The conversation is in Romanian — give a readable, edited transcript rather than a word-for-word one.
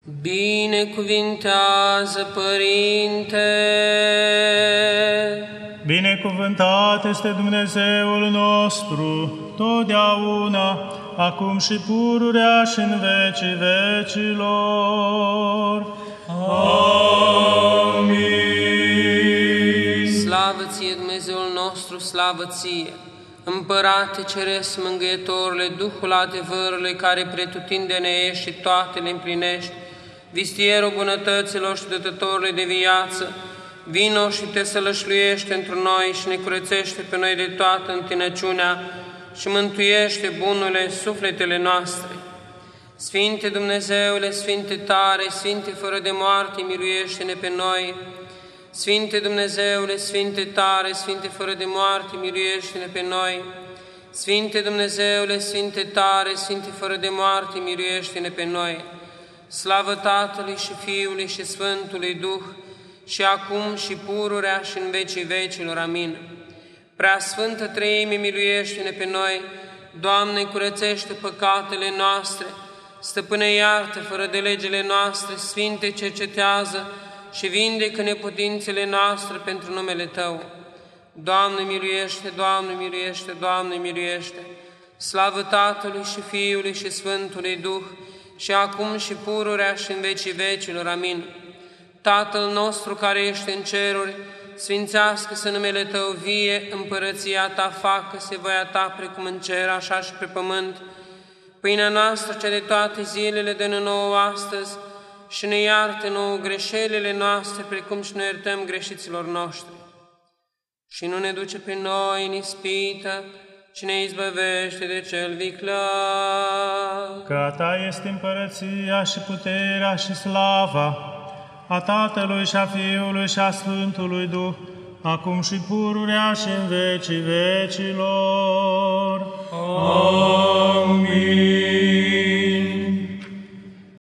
Binecuvintează, Părinte! Binecuvântat este Dumnezeul nostru, totdeauna, acum și pururea și în vecii vecilor. Amin. Slavă ție, Dumnezeul nostru, slavă ție! Împărate Ceresc, Mângâietorule, Duhul adevărului, care pretutindene ești și toate le împlinești, vistierul bunătăților și dătătorule de viață, vino și te sălășluiește într noi și ne curățește pe noi de toată întinăciunea și mântuiește bunurile sufletele noastre. Sfinte Dumnezeule, Sfinte tare, Sfinte fără de moarte, miluiește-ne pe noi. Sfinte Dumnezeule, Sfinte tare, Sfinte fără de moarte, miluiește-ne pe noi. Sfinte Dumnezeule, Sfinte tare, Sfinte fără de moarte, miluiește-ne pe noi. Slavă Tatălui și Fiului și Sfântului Duh, și acum și pururea și în vecii vecilor. Amin. Preasfântă Treime, miluiește-ne pe noi. Doamne, curățește păcatele noastre. Stăpâne, iartă fără de legile noastre. Sfinte, cercetează și vindecă neputințele noastre pentru numele Tău. Doamne, miluiește, Doamne, miluiește, Doamne, miluiește. Slavă Tatălui și Fiului și Sfântului Duh, și acum și pururea și în vecii vecilor. Amin. Tatăl nostru care ești în ceruri, sfințească-se numele Tău, vie împărăția Ta, facă-se voia Ta precum în cer, așa și pe pământ. Pâinea noastră cea de toate zilele dă-ne nouă astăzi și ne iartă nouă greșelile noastre, precum și noi iertăm greșiților noștri. Și nu ne duce pe noi în ispită, și ne izbăvește de cel viclean. Că a Ta este împărăția și puterea și slava, a Tatălui și a Fiului și a Sfântului Duh, acum și pururea și în vecii vecilor. Amin.